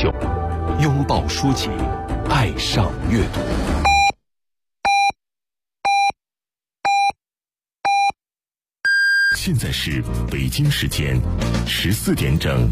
秀，拥抱书籍，爱上阅读。现在是北京时间14点整。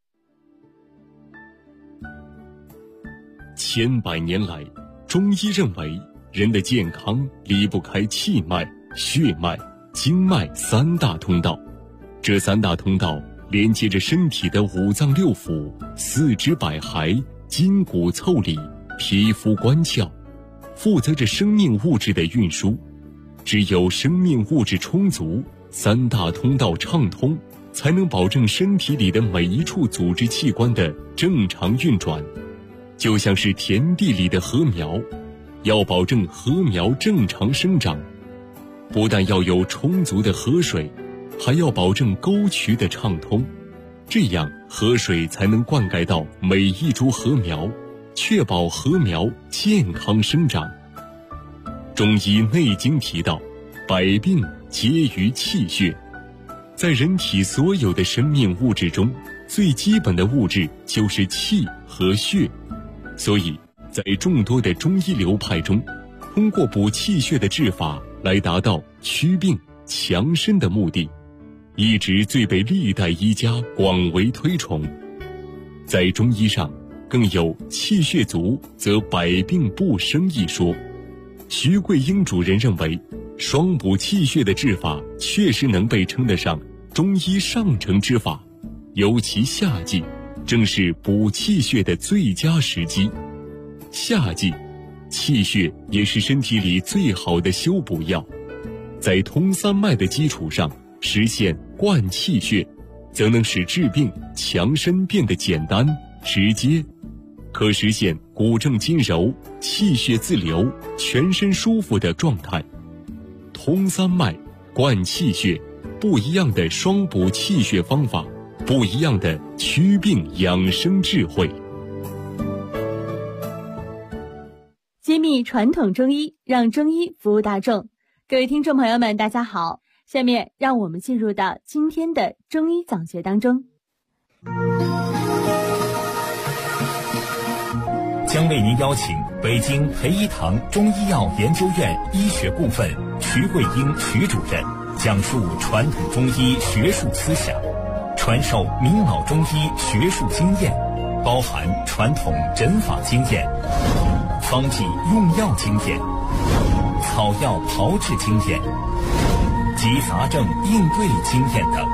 千百年来，中医认为人的健康离不开气脉、血脉、经脉三大通道。这三大通道连接着身体的五脏六腑、四肢百骸、筋骨腠理、皮肤关窍，负责着生命物质的运输。只有生命物质充足，三大通道畅通，才能保证身体里的每一处组织器官的正常运转。就像是田地里的禾苗，要保证禾苗正常生长，不但要有充足的河水，还要保证沟渠的畅通，这样河水才能灌溉到每一株禾苗，确保禾苗健康生长。中医内经提到，百病皆于气血。在人体所有的生命物质中，最基本的物质就是气和血。所以在众多的中医流派中，通过补气血的治法来达到祛病强身的目的，一直最被历代医家广为推崇。在中医上更有气血足则百病不生一说。徐桂英主任认为，双补气血的治法确实能被称得上中医上乘之法，尤其夏季正是补气血的最佳时机。夏季气血也是身体里最好的修补药，在通三脉的基础上实现灌气血，则能使治病强身变得简单直接，可实现骨正筋柔、气血自流、全身舒服的状态。通三脉、灌气血，不一样的双补气血方法，不一样的祛病养生智慧。 揭秘传统中医，让中医服务大众。各位听众朋友们，大家好，下面让我们进入到今天的中医讲学当中。 将为您邀请北京培一堂中医药研究院医学部分徐桂英徐主任讲述传统中医学术思想，传授明老中医学术经验，包含传统诊法经验、方剂用药经验、草药炮制经验及杂症应对经验等。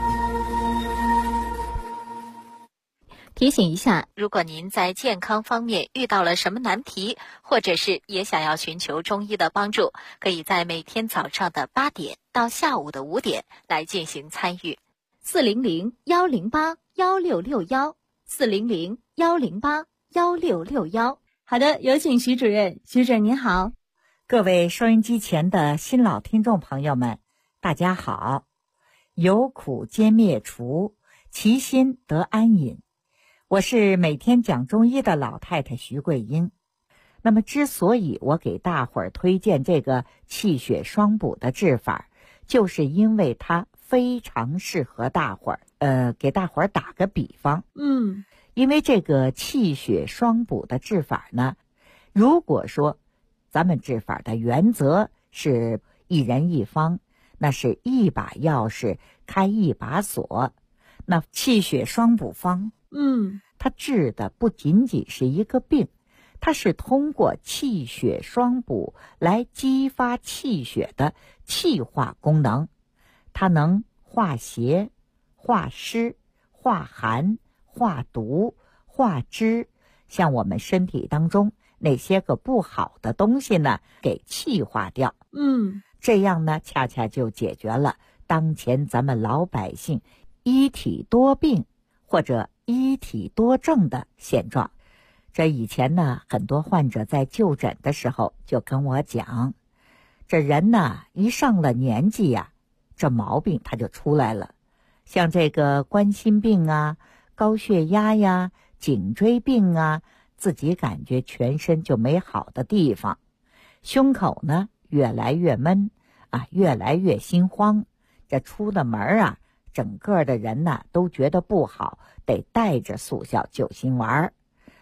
提醒一下，如果您在健康方面遇到了什么难题，或者是也想要寻求中医的帮助，可以在每天早上的8点到下午的5点来进行参与。400-108-1661，400-108-1661。 好的，有请徐主任。徐主任您好。 各位收音机前的新老听众朋友们，大家好。有苦皆灭除，其心得安隐。我是每天讲中医的老太太徐桂英。那么之所以我给大伙儿推荐这个气血双补的治法，就是因为它非常适合大伙儿。给大伙儿打个比方，因为这个气血双补的治法呢，如果说咱们治法的原则是一人一方，那是一把钥匙开一把锁。那气血双补方，它治的不仅仅是一个病，它是通过气血双补来激发气血的气化功能。它能化邪、化湿、化寒、化毒、化脂，像我们身体当中那些个不好的东西呢，给气化掉。这样呢，恰恰就解决了当前咱们老百姓一体多病或者一体多症的现状。这以前呢，很多患者在就诊的时候就跟我讲，这人呢一上了年纪呀，这毛病他就出来了。像这个冠心病啊、高血压呀、颈椎病啊，自己感觉全身就没好的地方，胸口呢越来越闷啊，越来越心慌。这出了门啊，整个的人呢都觉得不好，得带着速效救心丸。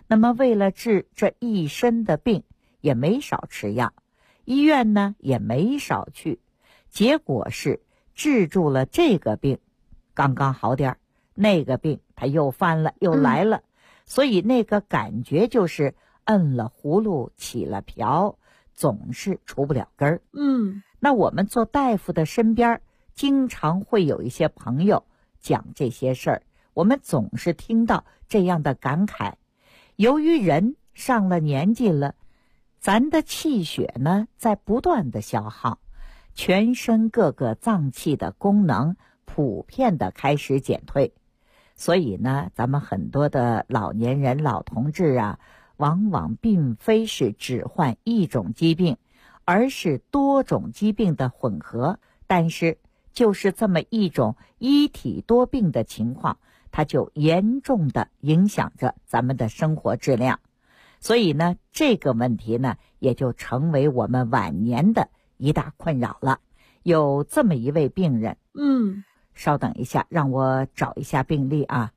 那么为了治这一身的病，也没少吃药，医院呢也没少去，结果是治住了这个病，刚刚好点儿，那个病它又犯了，又来了。所以那个感觉就是摁了葫芦起了瓢，总是除不了根儿。那我们做大夫的身边经常会有一些朋友讲这些事儿，我们总是听到这样的感慨。由于人上了年纪了，咱的气血呢在不断的消耗，全身各个脏器的功能普遍的开始减退。所以呢，咱们很多的老年人、老同志啊，往往并非是只患一种疾病，而是多种疾病的混合。但是就是这么一种一体多病的情况，它就严重的影响着咱们的生活质量。所以呢，这个问题呢，也就成为我们晚年的一大困扰了。有这么一位病人，稍等一下，让我找一下病历啊。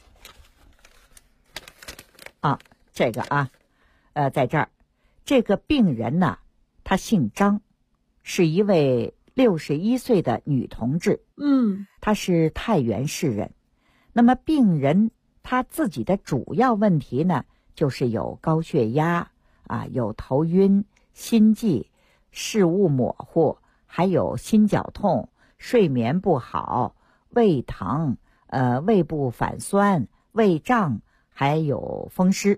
这个在这儿，这个病人呢，她姓张，是一位61岁的女同志。她是太原市人。那么病人她自己的主要问题呢，就是有高血压有头晕、心悸、视物模糊，还有心绞痛、睡眠不好、胃疼、胃部反酸、胃胀，还有风湿。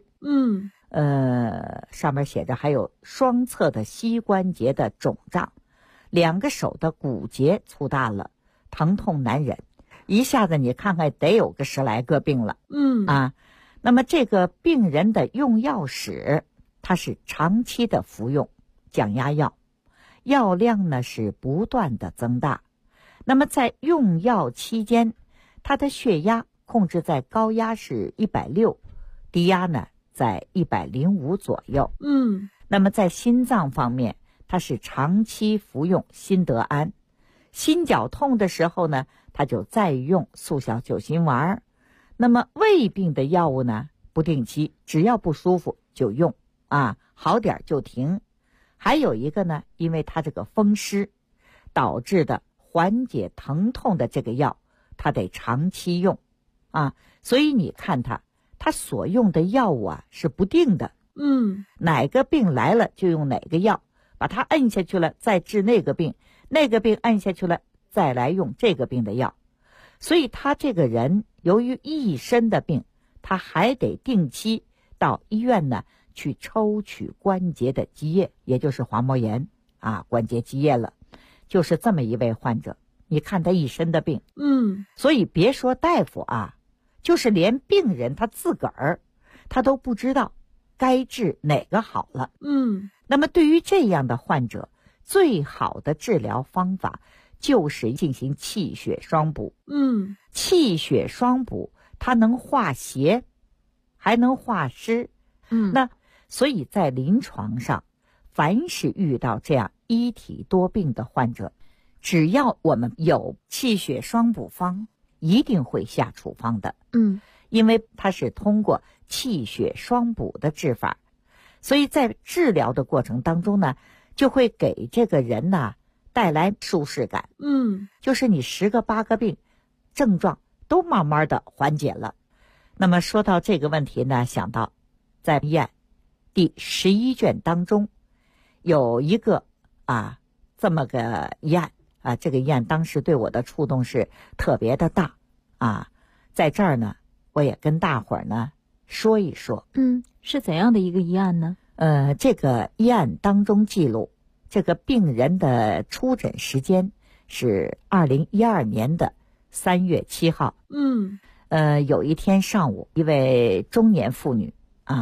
上面写着还有双侧的膝关节的肿胀，2个手的骨节粗大了，疼痛难忍。一下子你看看得有个10来个病了。那么这个病人的用药史，他是长期的服用降压药，药量呢是不断的增大。那么在用药期间，他的血压控制在高压是160，低压呢在105左右。那么在心脏方面，他是长期服用辛德安。心绞痛的时候呢，他就再用速效救心丸。那么胃病的药物呢，不定期，只要不舒服就用好点就停。还有一个呢，因为他这个风湿导致的缓解疼痛的这个药，他得长期用所以你看他所用的药物是不定的。哪个病来了就用哪个药，把它摁下去了再治那个病，那个病摁下去了再来用这个病的药。所以他这个人由于一身的病，他还得定期到医院呢去抽取关节的积液，也就是滑膜炎关节积液了。就是这么一位患者，你看他一身的病。所以别说大夫就是连病人他自个儿他都不知道该治哪个好了。那么对于这样的患者，最好的治疗方法就是进行气血双补。气血双补它能化邪还能化湿。那所以在临床上，凡是遇到这样一体多病的患者，只要我们有气血双补方，一定会下处方的。因为它是通过气血双补的治法，所以在治疗的过程当中呢，就会给这个人带来舒适感。就是你10个8个病症状都慢慢的缓解了。那么说到这个问题呢，想到在医案第11卷当中有一个这么个医案这个医案当时对我的触动是特别的大在这儿呢，我也跟大伙儿呢说一说。 是怎样的一个医案呢？ 这个医案当中记录，这个病人的出诊时间是2012年的3月7号。有一天上午，一位中年妇女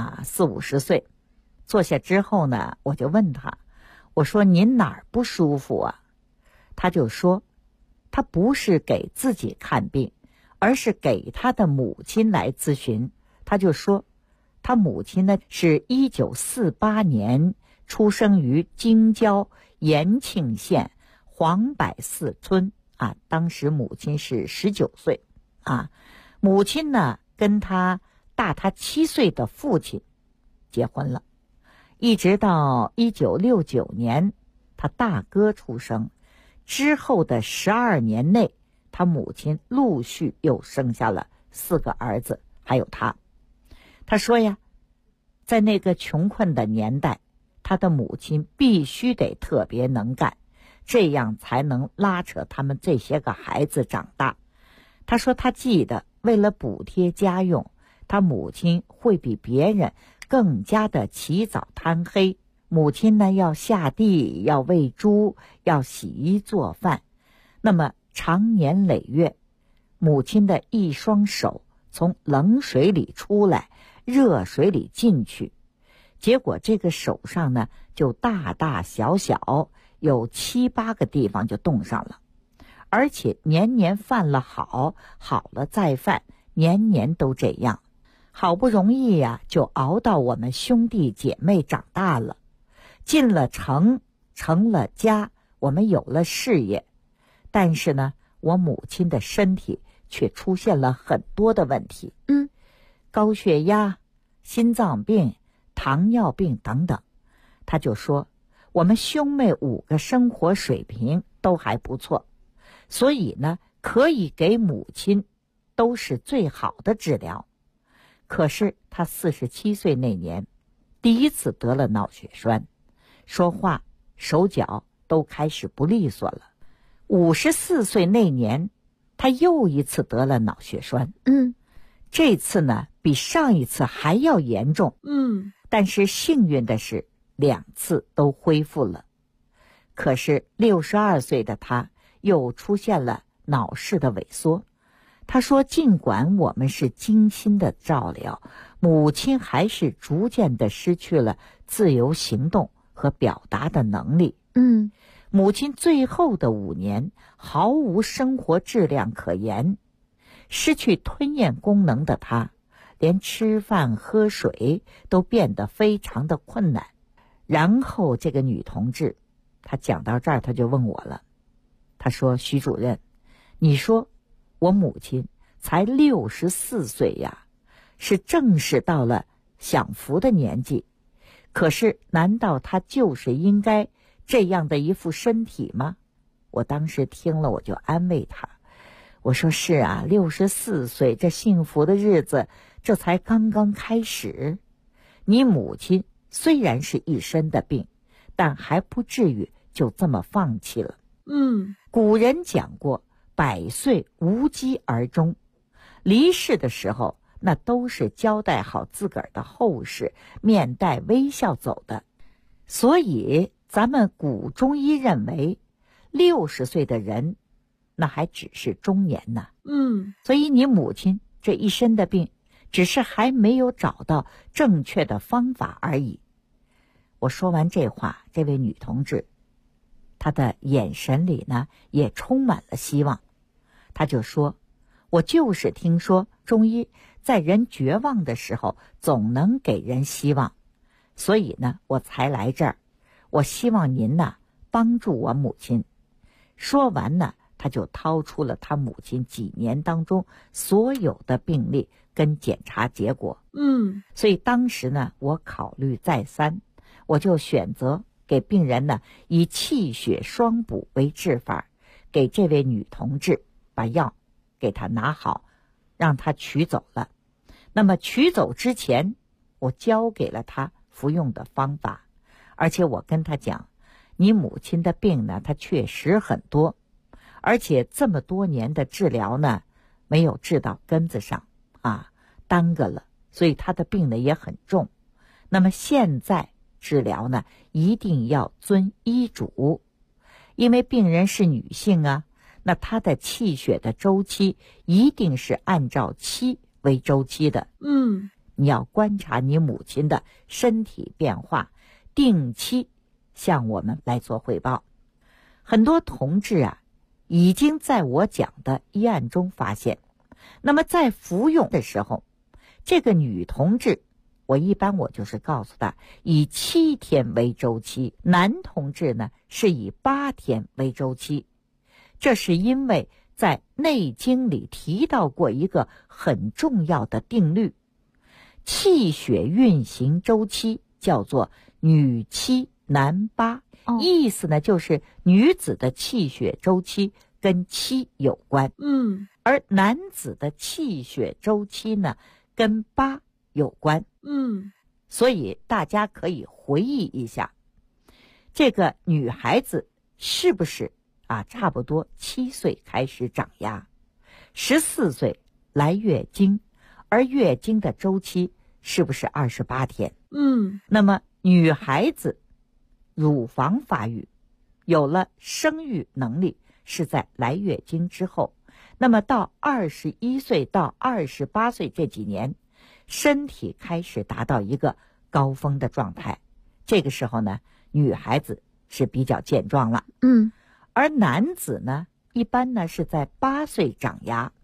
40、50岁，坐下之后呢，我就问她，我说您哪儿不舒服她就说，她不是给自己看病，而是给她的母亲来咨询。她就说，她母亲呢是1948年出生于京郊延庆县黄柏寺村当时母亲是19岁母亲呢跟她大他7岁的父亲结婚了，一直到1969年他大哥出生之后的12年内，他母亲陆续又生下了4个儿子，还有他。他说呀，在那个穷困的年代，他的母亲必须得特别能干，这样才能拉扯他们这些个孩子长大。他说他记得为了补贴家用，他母亲会比别人更加的起早贪黑。母亲呢要下地，要喂猪，要洗衣做饭。那么长年累月，母亲的一双手从冷水里出来，热水里进去，结果这个手上呢就大大小小有7、8个地方就冻上了，而且年年犯了好了再犯，年年都这样。好不容易呀，就熬到我们兄弟姐妹长大了，进了城，成了家，我们有了事业。但是呢，我母亲的身体却出现了很多的问题，高血压、心脏病、糖尿病等等。他就说我们兄妹5个生活水平都还不错，所以呢可以给母亲都是最好的治疗。可是他47岁那年第一次得了脑血栓，说话手脚都开始不利索了。54岁那年他又一次得了脑血栓，这次呢比上一次还要严重，但是幸运的是2次都恢复了。可是62岁的他又出现了脑室的萎缩。他说尽管我们是精心的照料，母亲还是逐渐的失去了自由行动和表达的能力。母亲最后的5年毫无生活质量可言，失去吞咽功能的她连吃饭喝水都变得非常的困难。然后这个女同志她讲到这儿，她就问我了，她说徐主任，你说我母亲才64岁呀，是正是到了享福的年纪，可是难道她就是应该这样的一副身体吗？我当时听了我就安慰她，我说是啊，64岁这幸福的日子这才刚刚开始。你母亲虽然是一身的病，但还不至于就这么放弃了。古人讲过100岁无疾而终，离世的时候那都是交代好自个儿的后事，面带微笑走的。所以咱们古中医认为60岁的人那还只是中年呢。所以你母亲这一身的病只是还没有找到正确的方法而已。我说完这话，这位女同志她的眼神里呢也充满了希望。她就说，我就是听说中医在人绝望的时候总能给人希望，所以呢我才来这儿，我希望您呢帮助我母亲。说完呢，他就掏出了他母亲几年当中所有的病历跟检查结果。所以当时呢我考虑再三，我就选择给病人呢以气血双补为治法，给这位女同志把药给她拿好，让她取走了。那么取走之前，我教给了她服用的方法，而且我跟她讲，你母亲的病呢她确实很多，而且这么多年的治疗呢没有治到根子上耽搁了，所以她的病呢也很重。那么现在治疗呢一定要遵医嘱，因为病人是女性啊，那她的气血的周期一定是按照7为周期的。你要观察你母亲的身体变化，定期向我们来做汇报。很多同志已经在我讲的医案中发现，那么在服用的时候，这个女同志我就是告诉她以7天为周期，男同志呢是以8天为周期。这是因为在《内经》里提到过一个很重要的定律， 气血运行周期叫做女七男八，意思呢就是女子的气血周期跟七有关，而男子的气血周期呢跟八有关，所以大家可以回忆一下，这个女孩子是不是差不多7岁开始长牙，14岁来月经，而月经的周期是不是28天？那么女孩子乳房发育，有了生育能力是在来月经之后，那么到21岁到28岁这几年，身体开始达到一个高峰的状态，这个时候呢，女孩子是比较健壮了。而男子呢，一般呢是在8岁长牙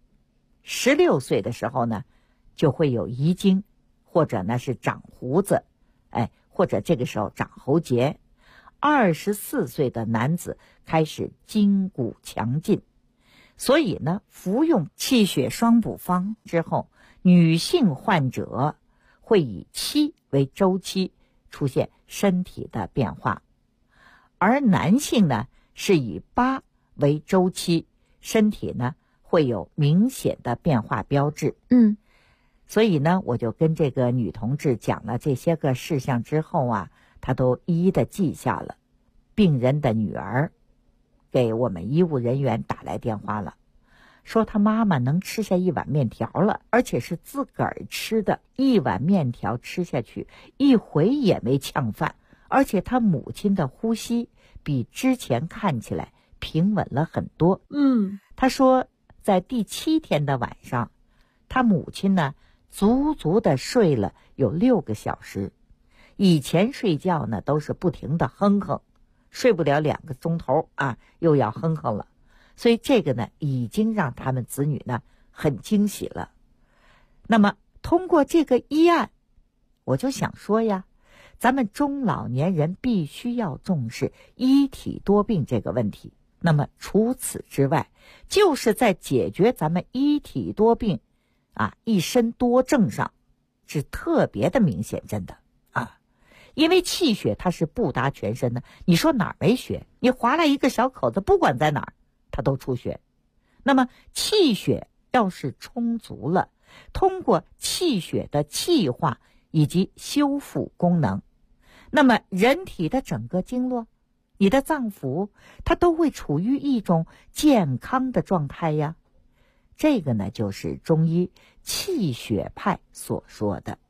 ，16岁的时候呢，就会有遗精，或者呢是长胡子，或者这个时候长喉结。24岁的男子开始筋骨强劲，所以呢，服用气血双补方之后，女性患者会以7为周期出现身体的变化，而男性呢是以8为周期，身体呢会有明显的变化标志。所以呢，我就跟这个女同志讲了这些个事项之后她都一一的记下了。病人的女儿给我们医务人员打来电话了，说她妈妈能吃下1碗面条了，而且是自个儿吃的，1碗面条吃下去一回也没呛饭，而且她母亲的呼吸比之前看起来平稳了很多。她说在第7天的晚上，她母亲呢足足的睡了有6个小时，以前睡觉呢都是不停的哼哼，睡不了2个钟头又要哼哼了，所以这个呢已经让他们子女呢很惊喜了。那么通过这个医案，我就想说呀，咱们中老年人必须要重视一体多病这个问题。那么除此之外，就是在解决咱们一体多病一身多症上是特别的明显，真的因为气血它是布达全身的，你说哪儿没血？你划来一个小口子，不管在哪儿它都出血。那么气血要是充足了，通过气血的气化以及修复功能，那么人体的整个经络，你的脏腑它都会处于一种健康的状态呀。这个呢就是中医气血派所说的。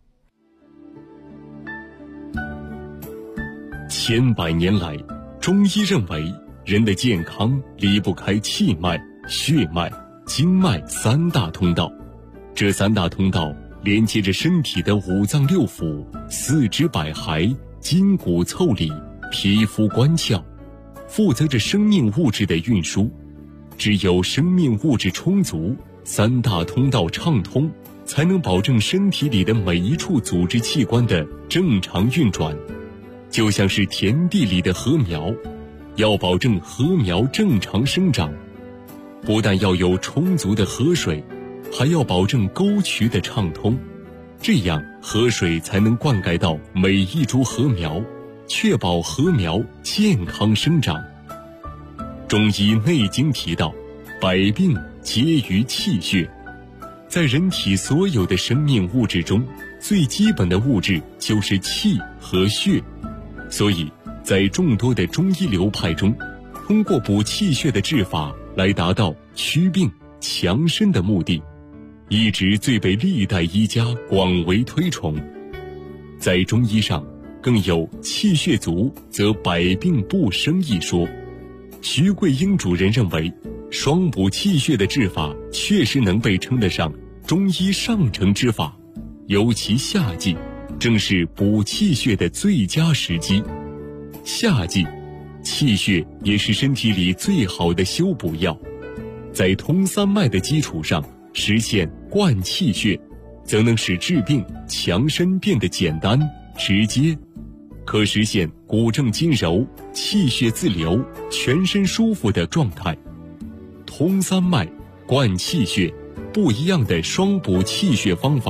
千百年来，中医认为人的健康离不开气脉、血脉、经脉3大通道。这3大通道连接着身体的5脏6腑、四肢百骸、筋骨腠理、皮肤关窍，负责着生命物质的运输。只有生命物质充足，3大通道畅通，才能保证身体里的每一处组织器官的正常运转。就像是田地里的禾苗，要保证禾苗正常生长，不但要有充足的河水，还要保证沟渠的畅通，这样河水才能灌溉到每一株禾苗，确保禾苗健康生长。中医内经提到，百病皆于气血。在人体所有的生命物质中，最基本的物质就是气和血。所以在众多的中医流派中，通过补气血的治法来达到祛病强身的目的，一直最被历代医家广为推崇。在中医上更有气血足则百病不生一说。徐桂英主任认为，双补气血的治法确实能被称得上中医上乘之法，尤其夏季正是补气血的最佳时机。夏季气血也是身体里最好的修补药，在通3脉的基础上实现灌气血，则能使治病强身变得简单直接，可实现骨正筋柔、气血自流、全身舒服的状态。通3脉、灌气血，不一样的双补气血方法，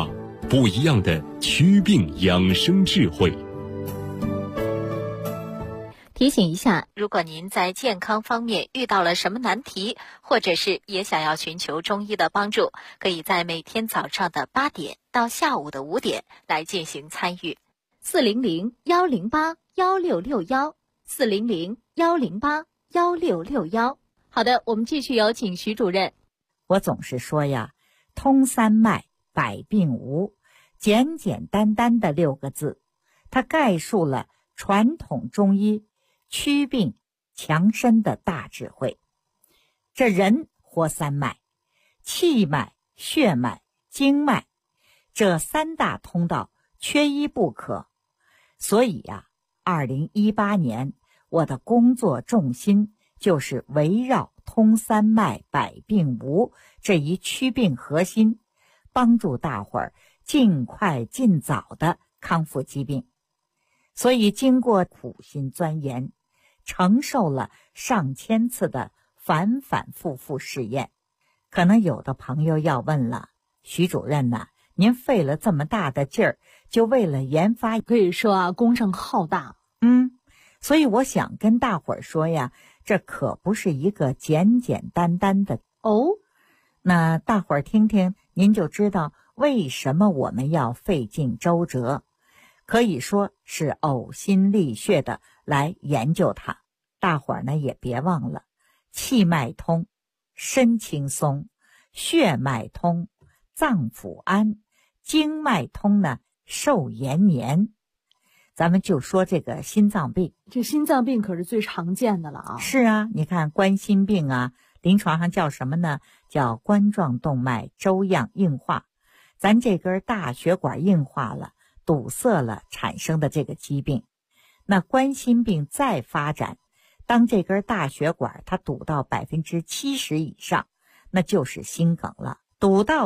不一样的祛病养生智慧。 提醒一下，如果您在健康方面遇到了什么难题，或者是也想要寻求中医的帮助，可以在每天早上的8点到下午的5点来进行参与。400-108-1661，400-108-1661。好的，我们继续有请徐主任。 我总是说呀，通三脉，百病无，简简单单的6个字，它概述了传统中医祛病强身的大智慧。这人活三脉，气脉、血脉、经脉，这3大通道缺一不可。所以呀，2018年我的工作重心就是围绕通三脉百病无这一祛病核心，帮助大伙儿尽快尽早的康复疾病。所以经过苦心钻研，承受了上千次的反反复复试验。可能有的朋友要问了，徐主任呐，您费了这么大的劲儿，就为了研发， 可以说啊，工程浩大。 所以我想跟大伙儿说呀，这可不是一个简简单单的哦。 那大伙儿听听，您就知道为什么我们要费尽周折，可以说是呕心沥血的来研究它。大伙儿呢也别忘了，气脉通，身轻松；血脉通，脏腑安；经脉通呢，寿延年。咱们就说这个心脏病， 这心脏病可是最常见的了啊。 是啊，你看冠心病啊，临床上叫什么呢？叫冠状动脉粥样硬化。咱这根大血管硬化了，堵塞了，产生的这个疾病。那冠心病再发展，当这根大血管它堵到70%以上，那就是心梗了；堵到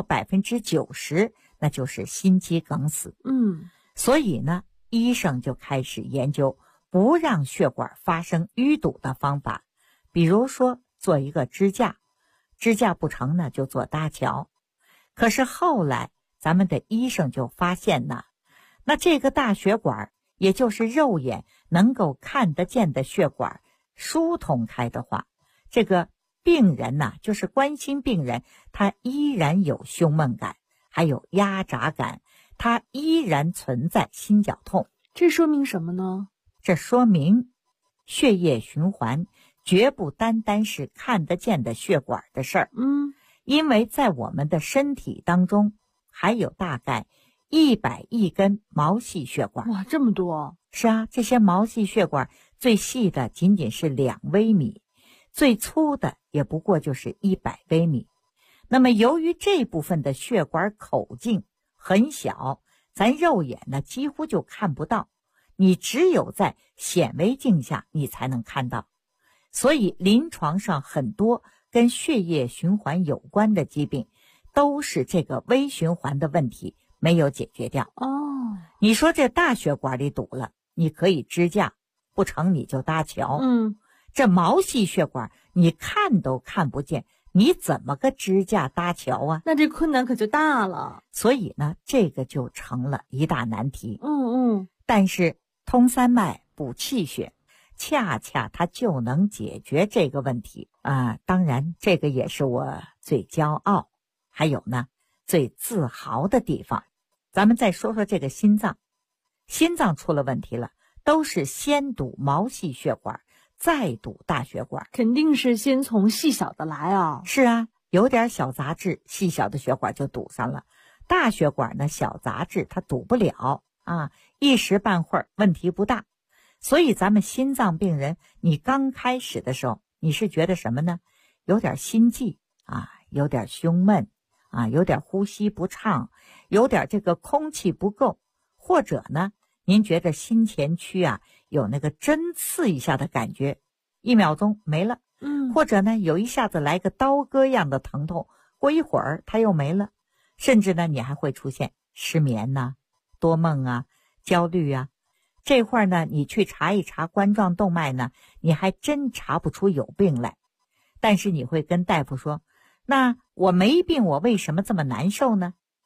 90%，那就是心肌梗死。所以呢，医生就开始研究不让血管发生淤堵的方法，比如说做一个支架，支架不成呢，就做搭桥。可是后来咱们的医生就发现呢，那这个大血管，也就是肉眼能够看得见的血管疏通开的话，这个病人呢，就是冠心病人，他依然有胸闷感，还有压榨感，他依然存在心绞痛。 这说明什么呢？ 这说明血液循环绝不单单是看得见的血管的事儿。因为在我们的身体当中还有大概100亿根毛细血管。 哇，这么多！ 是啊，这些毛细血管最细的仅仅是2微米，最粗的也不过就是100微米。那么由于这部分的血管口径很小，咱肉眼呢几乎就看不到，你只有在显微镜下你才能看到。所以临床上很多跟血液循环有关的疾病，都是这个微循环的问题没有解决掉。你说这大血管里堵了，你可以支架，不成你就搭桥。这毛细血管你看都看不见，你怎么个支架搭桥啊？ 那这困难可就大了。 所以呢，这个就成了一大难题。但是通三脉补气血，恰恰它就能解决这个问题啊！当然，这个也是我最骄傲，还有呢最自豪的地方。咱们再说说这个心脏，心脏出了问题了，都是先堵毛细血管，再堵大血管。 肯定是先从细小的来啊。 是啊，有点小杂质，细小的血管就堵上了。大血管呢，小杂质它堵不了啊，一时半会儿问题不大。所以咱们心脏病人，你刚开始的时候，你是觉得什么呢？有点心悸啊，有点胸闷啊，有点呼吸不畅，有点这个空气不够，或者呢，您觉得心前区啊有那个针刺一下的感觉，1秒钟没了。或者呢，有一下子来个刀割样的疼痛，过一会儿它又没了。甚至呢，你还会出现失眠呐、多梦啊、焦虑啊。这会儿呢，你去查一查冠状动脉呢，你还真查不出有病来。但是你会跟大夫说，那我没病，我为什么这么难受呢？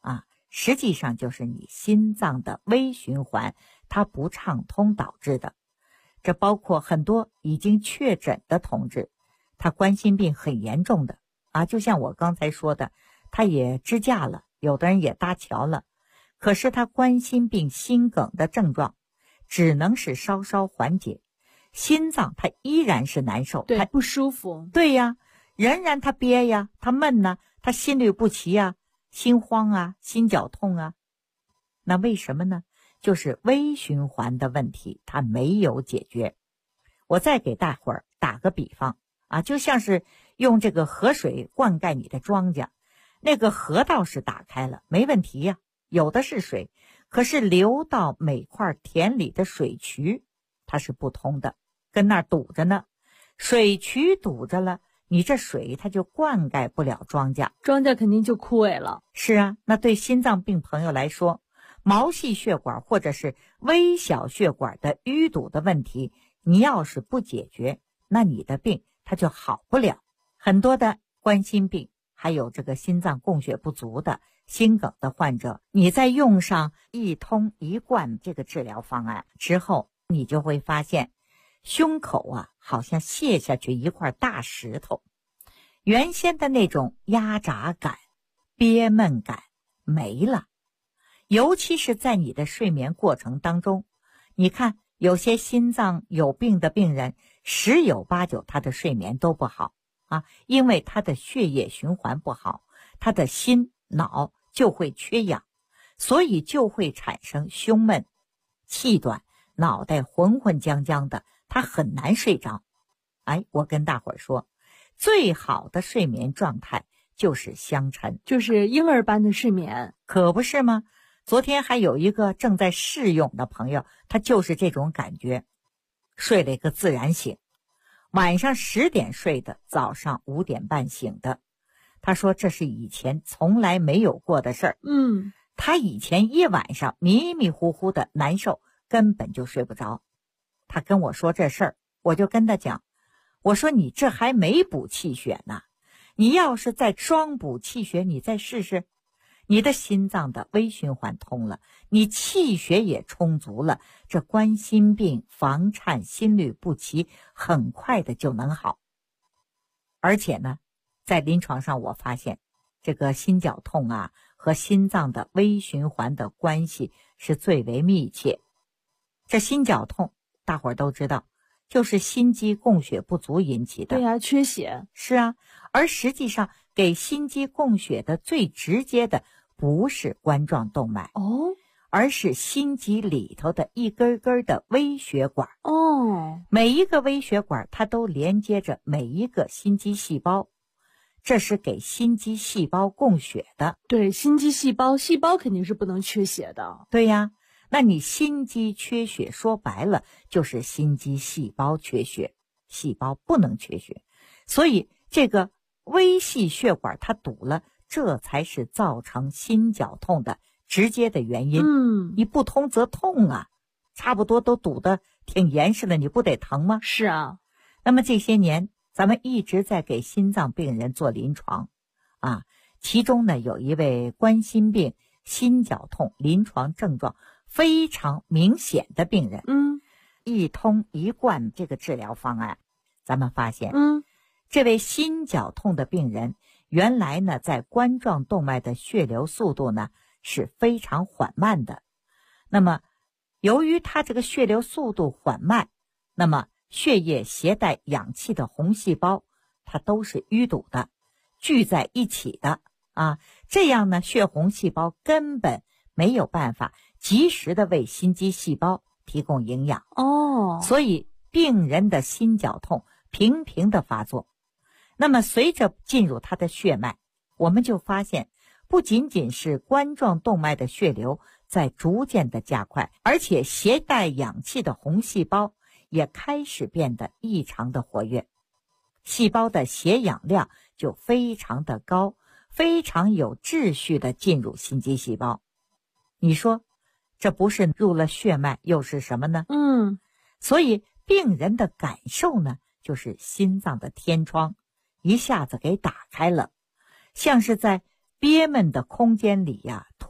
实际上就是你心脏的微循环它不畅通导致的。这包括很多已经确诊的同志，他冠心病很严重的就像我刚才说的，他也支架了，有的人也搭桥了，可是他冠心病心梗的症状只能是稍稍缓解，心脏它依然是难受， 对，不舒服。 对呀，仍然他憋呀，他闷呐，他心律不齐啊，心慌啊，心绞痛啊。那为什么呢？就是微循环的问题它没有解决。我再给大伙儿打个比方就像是用这个河水灌溉你的庄稼，那个河道是打开了，没问题呀，有的是水，可是流到每块田里的水渠它是不通的，跟那儿堵着呢。水渠堵着了，你这水它就灌溉不了庄稼， 庄稼肯定就枯萎了。 是啊，那对心脏病朋友来说，毛细血管或者是微小血管的淤堵的问题，你要是不解决，那你的病它就好不了。很多的冠心病还有这个心脏供血不足的心梗的患者，你再用上一通一贯这个治疗方案之后，你就会发现胸口好像卸下去一块大石头，原先的那种压榨感憋闷感没了。尤其是在你的睡眠过程当中，你看有些心脏有病的病人十有八九他的睡眠都不好因为他的血液循环不好，他的心脑就会缺氧，所以就会产生胸闷、气短、脑袋浑浑僵僵的，他很难睡着。我跟大伙儿说，最好的睡眠状态就是香沉， 就是婴儿般的睡眠， 可不是吗？昨天还有一个正在试用的朋友，他就是这种感觉，睡了一个自然醒，晚上10点睡的，早上5点半醒的。他说这是以前从来没有过的事儿。他以前一晚上迷迷糊糊的难受，根本就睡不着。他跟我说这事儿，我就跟他讲，我说你这还没补气血呢，你要是再双补气血，你再试试，你的心脏的微循环通了，你气血也充足了，这冠心病、房颤、心律不齐很快的就能好。而且呢，在临床上我发现这个心绞痛和心脏的微循环的关系是最为密切。这心绞痛大伙儿都知道，就是心肌供血不足引起的。 对呀，缺血。 是啊，而实际上给心肌供血的最直接的不是冠状动脉而是心肌里头的一根根的微血管每一个微血管它都连接着每一个心肌细胞，这是给心肌细胞供血的。 对，心肌细胞肯定是不能缺血的。 对呀，那你心肌缺血说白了就是心肌细胞缺血，细胞不能缺血，所以这个微细血管它堵了，这才是造成心绞痛的直接的原因。你不通则痛差不多都堵得挺严实的，你不得疼吗？ 是啊。 那么这些年咱们一直在给心脏病人做临床其中呢有一位冠心病心绞痛临床症状非常明显的病人一通一贯这个治疗方案，咱们发现这位心绞痛的病人原来呢在冠状动脉的血流速度呢是非常缓慢的。那么由于他这个血流速度缓慢，那么血液携带氧气的红细胞它都是淤堵的，聚在一起的这样呢血红细胞根本没有办法及时的为心肌细胞提供营养所以病人的心绞痛频频的发作。那么随着进入他的血脉，我们就发现不仅仅是冠状动脉的血流在逐渐的加快，而且携带氧气的红细胞也开始变得异常的活跃，细胞的携氧量就非常的高，非常有秩序的进入心肌细胞。你说这不是入了血脉又是什么呢？所以病人的感受呢就是心脏的天窗一下子给打开了，像是在憋闷的空间里突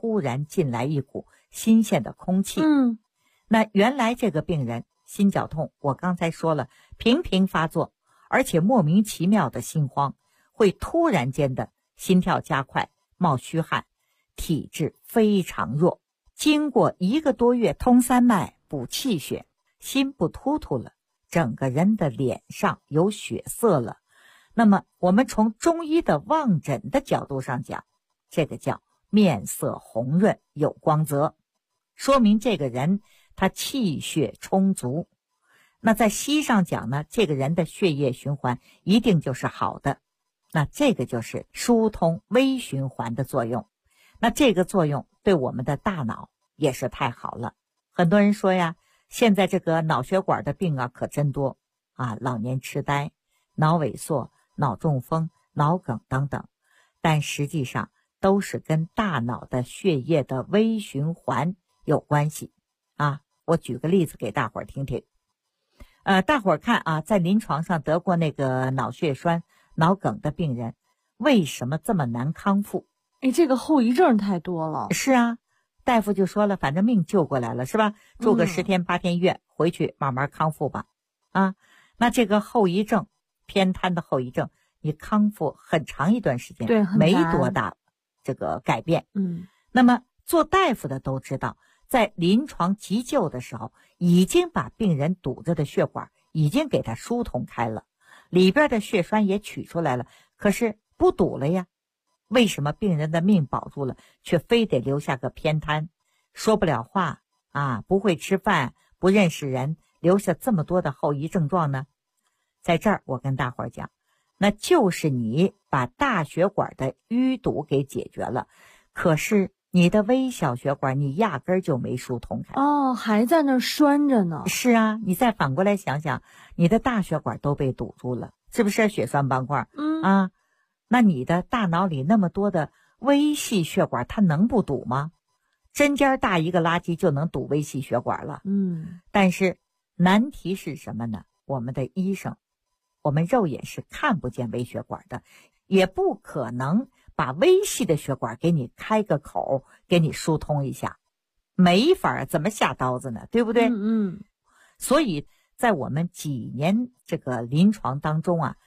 突然进来一股新鲜的空气。那原来这个病人心绞痛，我刚才说了，频频发作，而且莫名其妙的心慌，会突然间的心跳加快，冒虚汗，体质非常弱。经过1个多月通三脉补气血，心不突突了，整个人的脸上有血色了。那么我们从中医的望诊的角度上讲，这个叫面色红润有光泽，说明这个人他气血充足。那在西医上讲呢，这个人的血液循环一定就是好的，那这个就是疏通微循环的作用。那这个作用对我们的大脑也是太好了。很多人说呀，现在这个脑血管的病啊可真多啊，老年痴呆、脑萎缩、脑中风、脑梗等等，但实际上都是跟大脑的血液的微循环有关系啊。我举个例子给大伙儿听听。大伙儿看啊，在临床上得过那个脑血栓、脑梗的病人，为什么这么难康复？ 这个后遗症太多了。 是啊，大夫就说了，反正命救过来了是吧？住个10天8天院，回去慢慢康复吧。啊，那这个后遗症，偏瘫的后遗症，你康复很长一段时间， 对， 没多大这个改变。那么做大夫的都知道，在临床急救的时候，已经把病人堵着的血管已经给它疏通开了，里边的血栓也取出来了，可是不堵了呀。为什么病人的命保住了，却非得留下个偏瘫，说不了话啊，不会吃饭，不认识人，留下这么多的后遗症状呢？在这儿我跟大伙儿讲，那就是你把大血管的淤堵给解决了，可是你的微小血管你压根儿就没疏通开。 还在那儿拴着呢。 是啊，你再反过来想想，你的大血管都被堵住了，是不是血栓斑块？那你的大脑里那么多的微细血管，它能不堵吗？针尖大一个垃圾就能堵微细血管了。但是难题是什么呢？我们的医生，我们肉眼是看不见微血管的，也不可能把微细的血管给你开个口，给你疏通一下，没法怎么下刀子呢？对不对？所以在我们几年这个临床当中啊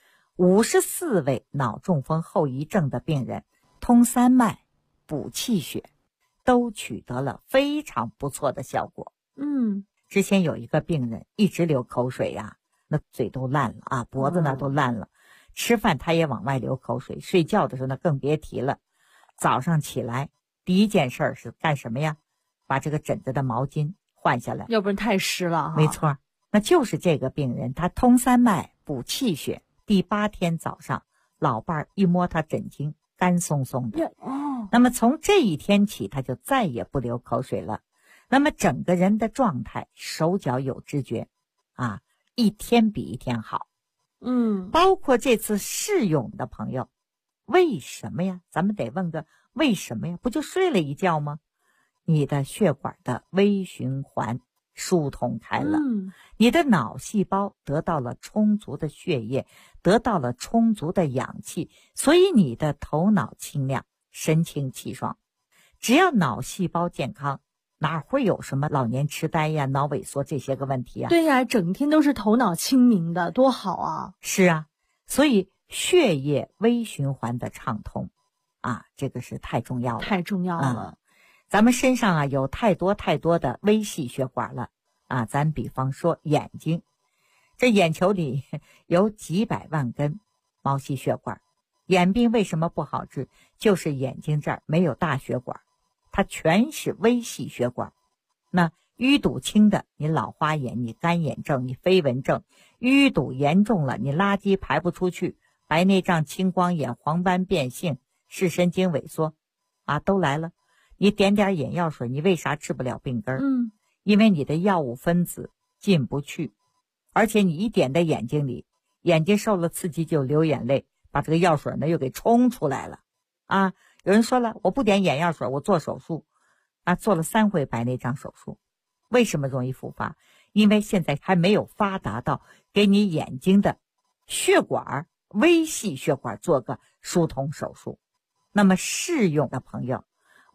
，54位脑中风后遗症的病人通三脉补气血，都取得了非常不错的效果。之前有一个病人一直流口水呀，那嘴都烂了啊，脖子呢都烂了，吃饭他也往外流口水，睡觉的时候呢更别提了。早上起来第一件事是干什么呀？把这个枕着的毛巾换下来， 要不然太湿了。 没错，那就是这个病人他通三脉补气血，第8天早上，老伴儿一摸他枕巾，干松松的。那么从这一天起，他就再也不流口水了。那么整个人的状态，手脚有知觉，啊，一天比一天好。包括这次试用的朋友，为什么呀？咱们得问个为什么呀？不就睡了一觉吗？你的血管的微循环疏通开了，你的脑细胞得到了充足的血液，得到了充足的氧气，所以你的头脑清亮，神清气爽。只要脑细胞健康，哪会有什么老年痴呆呀、脑萎缩这些个问题啊？ 对呀，整天都是头脑清明的，多好啊！ 是啊，所以血液微循环的畅通啊，这个是太重要了， 太重要了。 咱们身上啊有太多的微细血管了啊，咱比方说眼睛，这眼球里有几百万根毛细血管，眼病为什么不好治？就是眼睛这儿没有大血管，它全是微细血管。那淤堵轻的，你老花眼，你干眼症，你飞蚊症；淤堵严重了，你垃圾排不出去，白内障、青光眼、黄斑变性、视神经萎缩啊，都来了。你点点眼药水，你为啥治不了病根？因为你的药物分子进不去，而且你一点在眼睛里，眼睛受了刺激就流眼泪，把这个药水呢又给冲出来了啊！有人说了，我不点眼药水，我做手术啊，做了3回白内障手术，为什么容易复发？因为现在还没有发达到给你眼睛的血管、微细血管做个疏通手术。那么适用的朋友，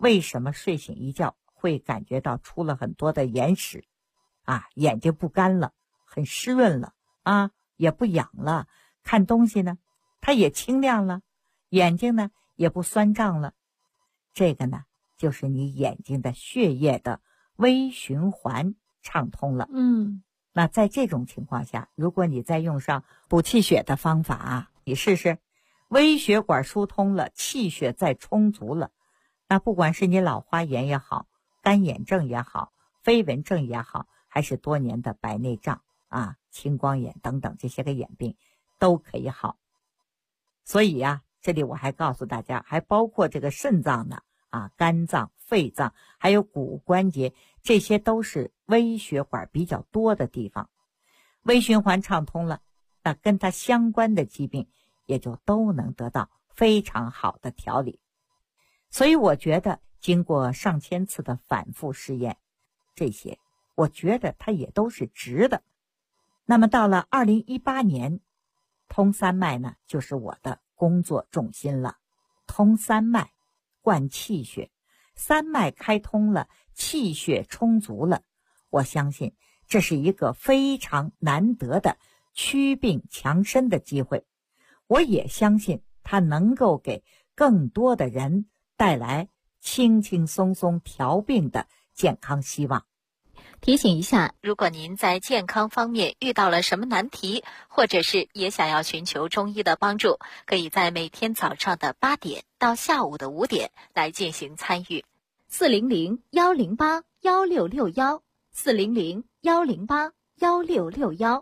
为什么睡醒一觉会感觉到出了很多的眼屎啊，眼睛不干了，很湿润了啊，也不痒了，看东西呢它也清亮了，眼睛呢也不酸胀了。这个呢就是你眼睛的血液的微循环畅通了。那在这种情况下，如果你再用上补气血的方法啊，你试试，微血管疏通了，气血再充足了，那不管是你老花眼也好，干眼症也好，飞蚊症也好，还是多年的白内障啊、青光眼等等这些个眼病都可以好。所以啊，这里我还告诉大家，还包括这个肾脏呢啊，肝脏、肺脏还有骨关节，这些都是微血管比较多的地方。微循环畅通了，那跟它相关的疾病也就都能得到非常好的调理。所以我觉得经过上千次的反复试验，这些我觉得它也都是值的。那么到了2018年，通三脉呢就是我的工作重心了。通三脉，灌气血，三脉开通了，气血充足了，我相信这是一个非常难得的祛病强身的机会。我也相信它能够给更多的人带来轻轻松松调病的健康希望。 提醒一下，如果您在健康方面遇到了什么难题，或者是也想要寻求中医的帮助，可以在每天早上的8点到下午的5点来进行参与。400-108-1661，400-108-1661。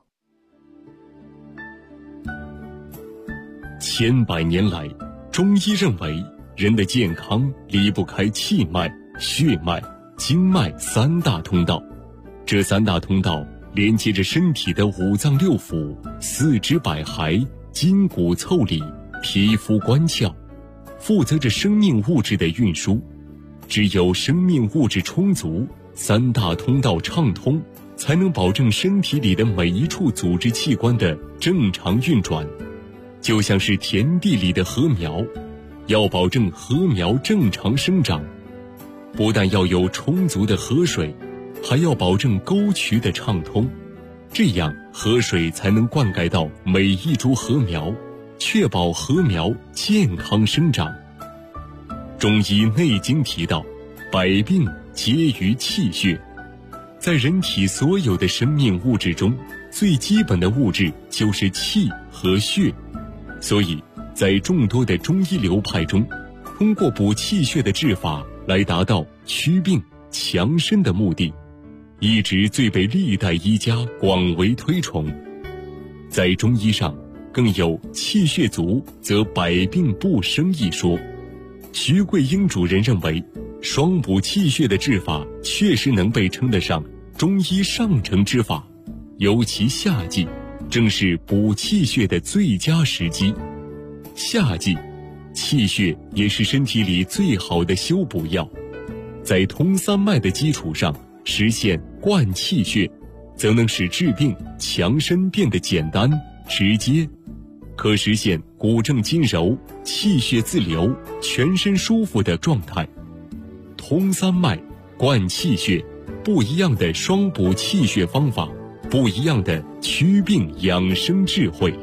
千百年来，中医认为人的健康离不开气脉、血脉、经脉三大通道。这三大通道连接着身体的五脏六腑、四肢百骸、筋骨腠理、皮肤关窍，负责着生命物质的运输。只有生命物质充足，三大通道畅通，才能保证身体里的每一处组织器官的正常运转。就像是田地里的禾苗，要保证禾苗正常生长，不但要有充足的河水，还要保证沟渠的畅通，这样河水才能灌溉到每一株禾苗，确保禾苗健康生长。中医内经提到，百病皆于气血。在人体所有的生命物质中，最基本的物质就是气和血。所以在众多的中医流派中，通过补气血的治法来达到祛病强身的目的，一直最被历代医家广为推崇。在中医上更有气血足则百病不生一说。徐桂英主任认为，双补气血的治法确实能被称得上中医上乘之法，尤其夏季正是补气血的最佳时机。夏季气血也是身体里最好的修补药，在通三脉的基础上实现灌气血，则能使治病强身变得简单直接，可实现骨正筋柔、气血自流、全身舒服的状态。通三脉、灌气血，不一样的双补气血方法，不一样的祛病养生智慧。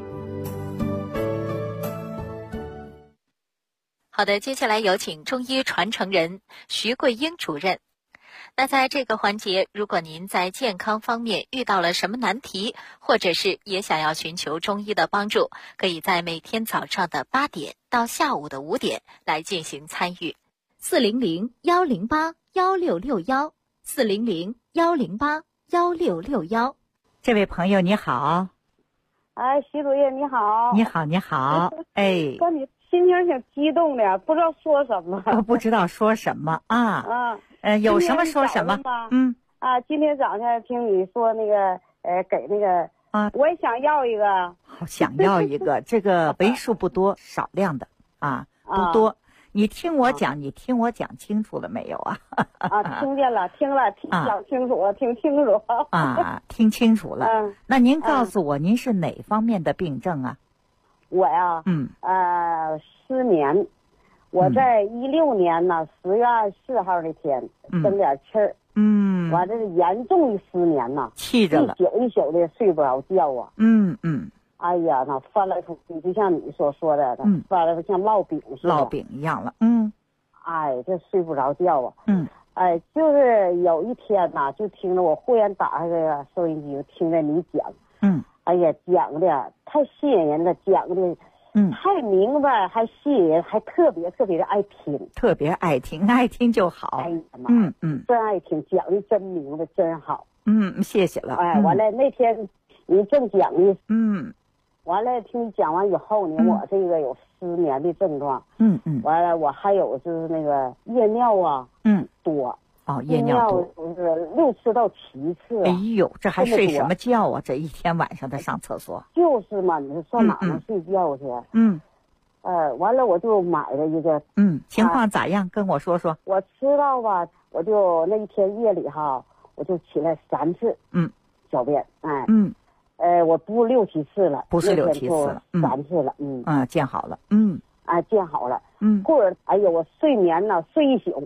好的，接下来有请中医传承人徐桂英主任。那在这个环节，如果您在健康方面遇到了什么难题，或者是也想要寻求中医的帮助，可以在每天早上的8点到下午的5点来进行参与。 400-108-1661，400-108-1661。 这位朋友你好。 哎，徐主任你好。 你好，你好。哎， 说你心情挺激动的，不知道说什么。 不知道说什么啊？有什么说什么。 今天早上听你说那个给那个我也想要一个。 想要一个，这个为数不多，少量的不多。你听我讲，你听我讲清楚了没有啊？ 听见了，听了，讲清楚了，听清楚听清楚了。那您告诉我，您是哪方面的病症啊？ 我呀，失眠。 我在16年呢10月24号那天生点气儿，完这是严重的失眠呐， 气着了， 一宿一宿的睡不着觉啊。哎呀，那翻来覆去，就像你所说的，翻来覆去像烙饼似的， 烙饼一样了。 哎，这睡不着觉啊。哎，就是有一天呐，就听着我忽然打开这个收音机，听着你讲，哎呀，讲的太吸引人了，讲的太明白，还吸引人，还特别的爱听， 特别爱听，爱听就好。 哎呀妈，真爱听，讲的真明白，真好。 谢谢了。 哎，完了那天你正讲的，完了听你讲完以后呢，我这个有失眠的症状，完了我还有就是那个夜尿啊，多。 夜尿多， 就是6次到7次。 哎呦，这还睡什么觉啊？这一天晚上的上厕所。 就是嘛，你说上哪能睡觉去？完了我就买了一个。 情况咋样？跟我说说。 我知道吧，我就那一天夜里哈，我就起来3次。小便，我不是6、7次了， 不是6、7次了 ，3次了。 见好了。 见好了。过儿，哎呀，我睡眠呢，睡一宿。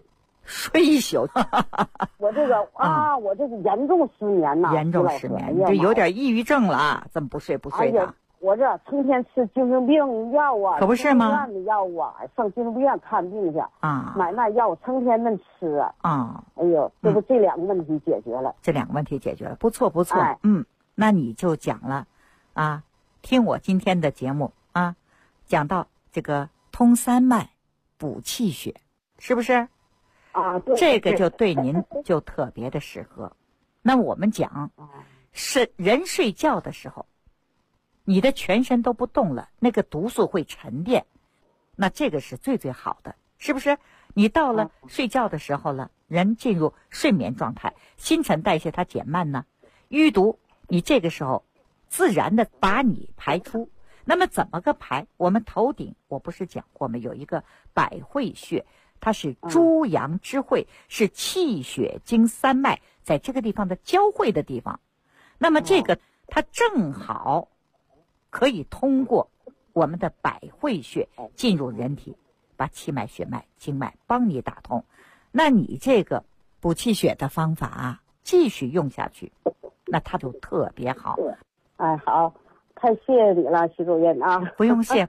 我这个我这个严重失眠呐， 严重失眠，你这有点抑郁症了，这么不睡的？ 哎呀，我这成天吃精神病药啊， 可不是吗？ 精神病院的药啊，上精神病院看病去买那药，成天那吃哎呦，这不这2个问题解决了， 这2个问题解决了，不错。那你就讲了听我今天的节目讲到这个通三脉补气血，是不是？ 对， 这个就对您就特别的适合。那我们讲，是人睡觉的时候，你的全身都不动了，那个毒素会沉淀，那这个是最好的，是不是？你到了睡觉的时候了，人进入睡眠状态，新陈代谢它减慢呢，淤毒你这个时候自然的把你排出。那么怎么个排？我们头顶我不是讲过吗？有一个百会穴。它是诸阳之会，是气血经三脉在这个地方的交汇的地方。那么这个它正好可以通过我们的百会穴进入人体，把气脉、血脉、经脉帮你打通。那你这个补气血的方法继续用下去，那它就特别好。 哎，好，太谢谢你了，徐主任啊！ 不用谢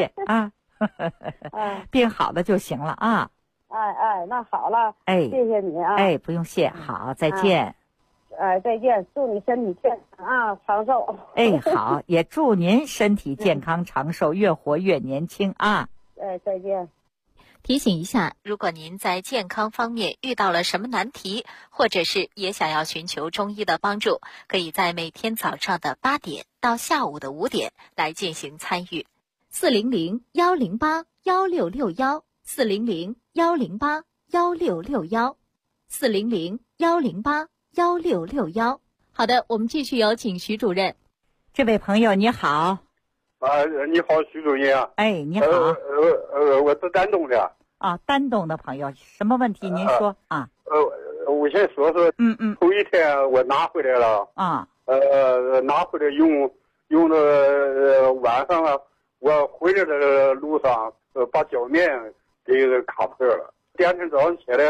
病好了就行了那好了，谢谢你不用谢，好，再见。 再见，祝你身体健康长寿。 好，也祝您身体健康长寿，越活越年轻再见。 提醒一下，如果您在健康方面遇到了什么难题，或者是也想要寻求中医的帮助，可以在每天早上的8点到下午的5点来进行参与。400-108-1661，400-108-1661，400-108-1661。好的，我们继续有请徐主任。 这位朋友你好。 你好，徐主任你好。 我是丹东的。 丹东的朋友，什么问题您说我先说说。头一天我拿回来了。拿回来用的晚上我回来的路上把脚面给卡破了。第二天早上起来，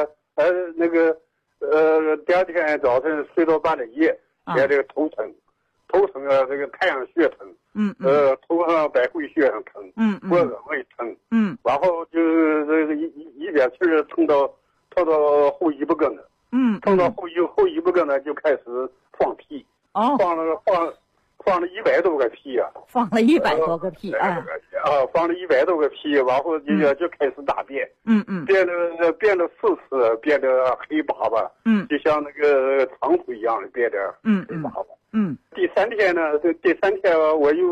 第二天早晨睡到半夜，这个头疼这个太阳穴疼。头上百会穴上疼。脖子会疼。然后就这个一点气儿蹭到后尾巴根子。碰到后尾巴根子就开始放屁。放了100多个屁放了100多个屁放了100多个屁，然后就开始大便。变了4次，变得黑巴巴。就像那个长土一样的变得黑巴巴。第3天呢，我又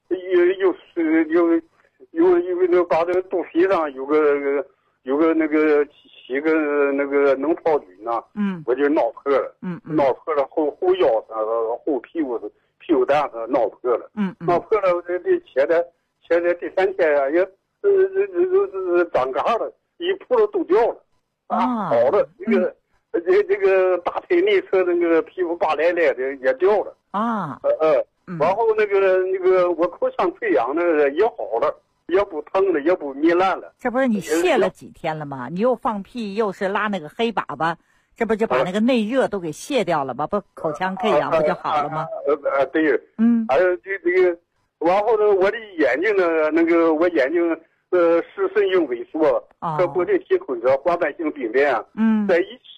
把这个肚皮上有个那个起个那个脓疱菌呢。我就闹破了。闹破了后腰上后屁股蛋上闹破了。闹破了这现在第3天也长嘎了，一扑了都掉了。好了，这个大腿内侧那个皮肤扒来的也掉了。然后那个我口腔溃疡呢也好了， 也不疼了，也不糜烂了。 这不是你泻了几天了吗？你又放屁，又是拉那个黑粑粑，这不就把那个内热都给泻掉了吗？不，口腔溃疡不就好了吗？ 对。还有这个，然后呢，我的眼睛呢，我眼睛视神经萎缩，和不定体混合黄斑性病变。在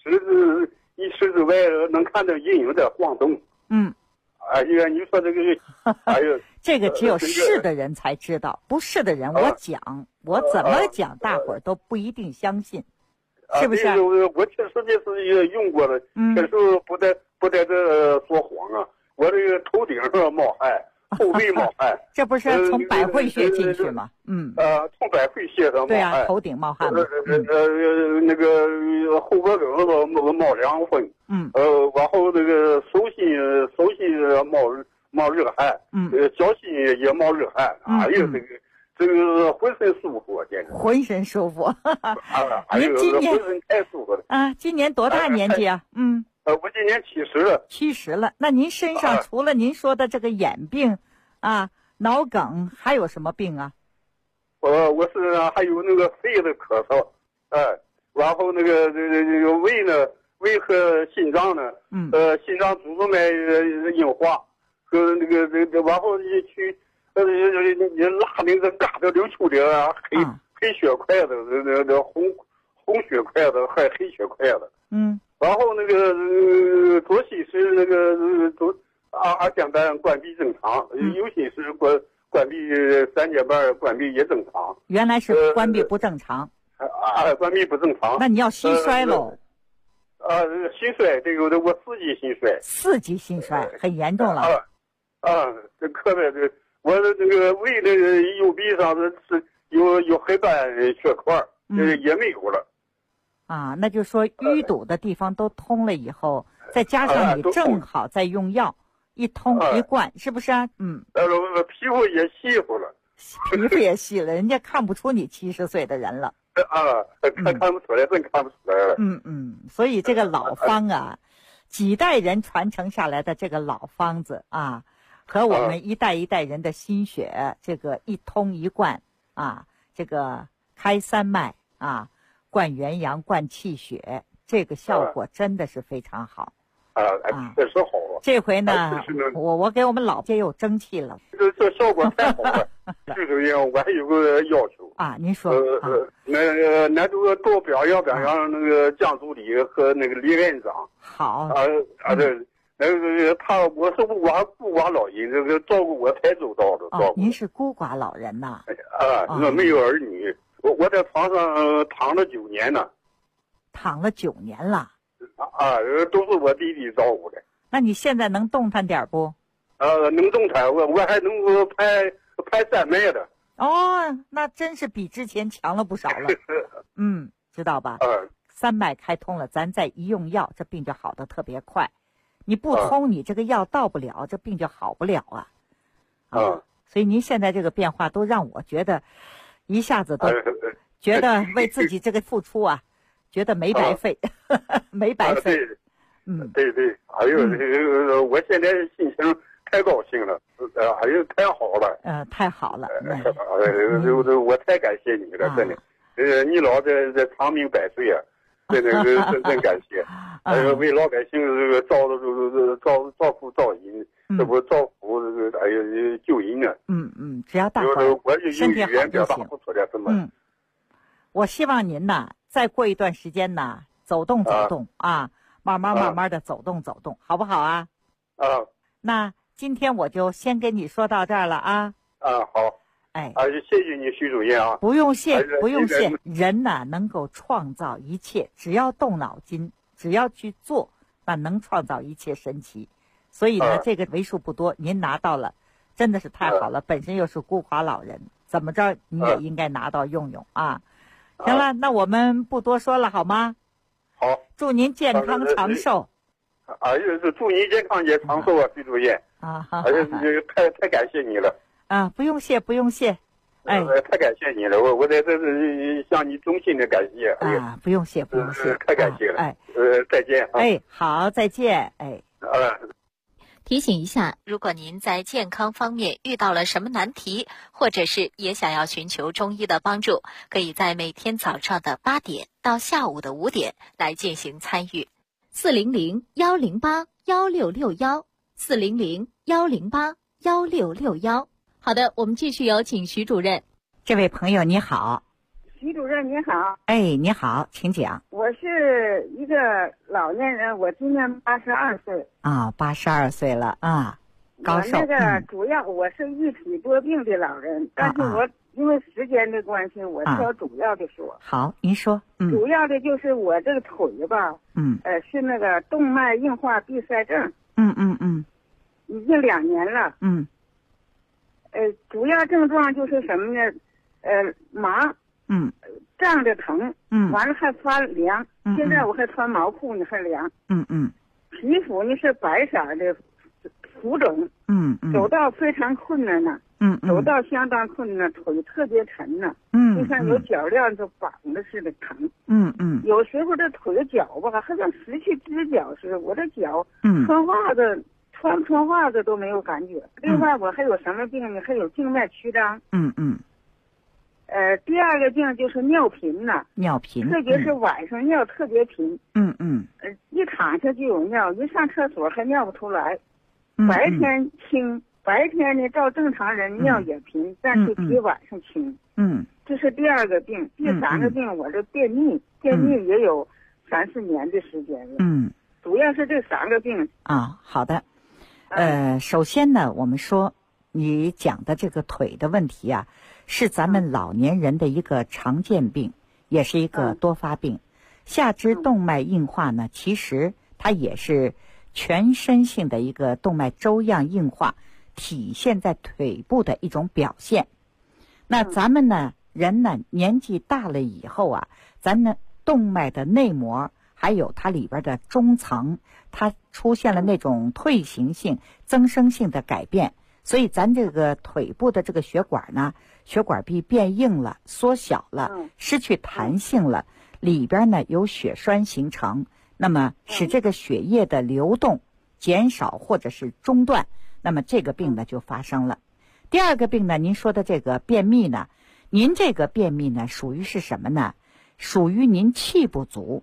1尺之外能看到阴影在晃动。哎呀，你说这个，哎呀， 这个只有是的人才知道，不是的人，我怎么讲，大伙儿都不一定相信，是不是？ 我确实也是也用过了，确实不在这说谎啊。我这个头顶上冒汗，后背冒汗， 这不是从百会穴进去吗？ 从百会穴上冒汗。 对啊，头顶冒汗嘛。 那个后脖梗子冒凉风。然后那个手心冒热汗。脚心也冒热汗。哎呀，这个浑身舒服，简直。 浑身舒服。 您今年浑身太舒服了。 今年多大年纪啊？ 我今年70了。 70了，那您身上除了您说的这个眼病脑梗，还有什么病啊？ 我是还有那个肺的咳嗽，然后那个胃呢，胃和心脏呢，心脏主动脉硬化，和那个然后你去你拉那个嘎的流出的黑血块的，那红血块的，还黑血块的。然后那个左心室那个二尖瓣关闭正常，右心室关闭3节瓣关闭也正常。 原来是关闭不正常。 关闭不正常。 那你要心衰喽。 心衰，这个我4级心衰。 4级心衰很严重了。 这可别的，我的这个胃的右臂上是有黑斑血块，也没有了。 那就是说淤堵的地方都通了以后，再加上你正好在用药，一通一贯，是不是啊？ 皮肤也细乎了。 皮肤也细了，人家看不出你70岁的人了。 看不出来，真看不出来了。 所以这个老方几代人传承下来的这个老方子和我们一代一代人的心血，这个一通一贯这个开三脉灌元阳、灌气血，这个效果真的是非常好。 确实好。 这回呢，我给我们老街又争气了。 这效果太好了。徐主任，我还有个要求您说。 那这个多表扬那个江助理和那个李院长。 好。 我是孤寡老人，这个照顾我太周到了。 您是孤寡老人呐？ 我没有儿女，我在床上躺了9年呢。 躺了9年了。 都是我弟弟照顾的。 那你现在能动弹点不？ 能动弹，我还能够拍3脉的。 那真是比之前强了不少了。知道吧？3脉开通了，咱再一用药，这病就好得特别快。你不通，你这个药到不了，这病就好不了所以您现在这个变化都让我觉得，一下子都觉得为自己这个付出觉得没白费，没白费。 对，还有我现在心情太高兴了，还有太好了。 太好了。 我太感谢你了，真的。你老在长命百岁真感谢。为老百姓这个照顾照人，这不照顾救人呢。 只要大伙儿身体好就行。我希望您再过一段时间走动慢慢的走动，好不好啊？那今天我就先跟你说到这儿了好。谢谢你，徐主任不用谢。人能够创造一切，只要动脑筋，只要去做，那能创造一切神奇。所以这个为数不多，您拿到了，真的是太好了。本身又是孤寡老人，怎么着你也应该拿到用行了，那我们不多说了，好吗？ 好。 祝您健康长寿。 祝您健康也长寿徐主任。太感谢你了。 不用谢。 太感谢你了，我在这向你衷心的感谢。 不用谢。 太感谢了。再见。 好，再见。 提醒一下，如果您在健康方面遇到了什么难题，或者是也想要寻求中医的帮助，可以在每天早上的8点到下午的5点来进行参与。400-108-1661，400-108-1661。好的，我们继续有请徐主任。 这位朋友你好。 徐主任你好。 哎，你好，请讲。 我是一个老年人，我今年82岁。 啊，82岁了啊，高寿。 我那个主要我是一体多病的老人，但是我因为时间的关系，我挑主要的说。 好，您说。 主要的就是我这个腿吧，是那个动脉硬化闭塞症。已经2年了。主要症状就是什么呢？麻。胀着疼。完了还发凉。现在我还穿毛裤呢，还凉。皮肤呢是白色的浮肿。走道非常困难呢。走道相当困难，腿特别沉呢。就像有脚链子绑的似的疼。有时候这腿脚吧，好像失去支脚似的。我这脚穿袜子穿不穿袜子都没有感觉。另外我还有什么病呢？还有静脉曲张。第二个病就是尿频呢。尿频。特别是晚上尿特别频。一躺下就有尿，一上厕所还尿不出来。白天轻，白天呢照正常人尿也频，但是比晚上轻。这是第二个病。第三个病我这便秘也有3-4年的时间了。主要是这3个病。 好的。首先呢，我们说你讲的这个腿的问题啊，是咱们老年人的一个常见病，也是一个多发病。下肢动脉硬化呢，其实它也是全身性的一个动脉粥样硬化，体现在腿部的一种表现。那咱们呢，人呢年纪大了以后啊，咱呢动脉的内膜还有它里边的中层，它出现了那种退行性、增生性的改变，所以咱这个腿部的这个血管呢，血管壁变硬了、缩小了、失去弹性了，里边呢有血栓形成，那么使这个血液的流动减少或者是中断，那么这个病呢就发生了。第二个病呢，您说的这个便秘呢，您这个便秘呢属于是什么呢？属于您气不足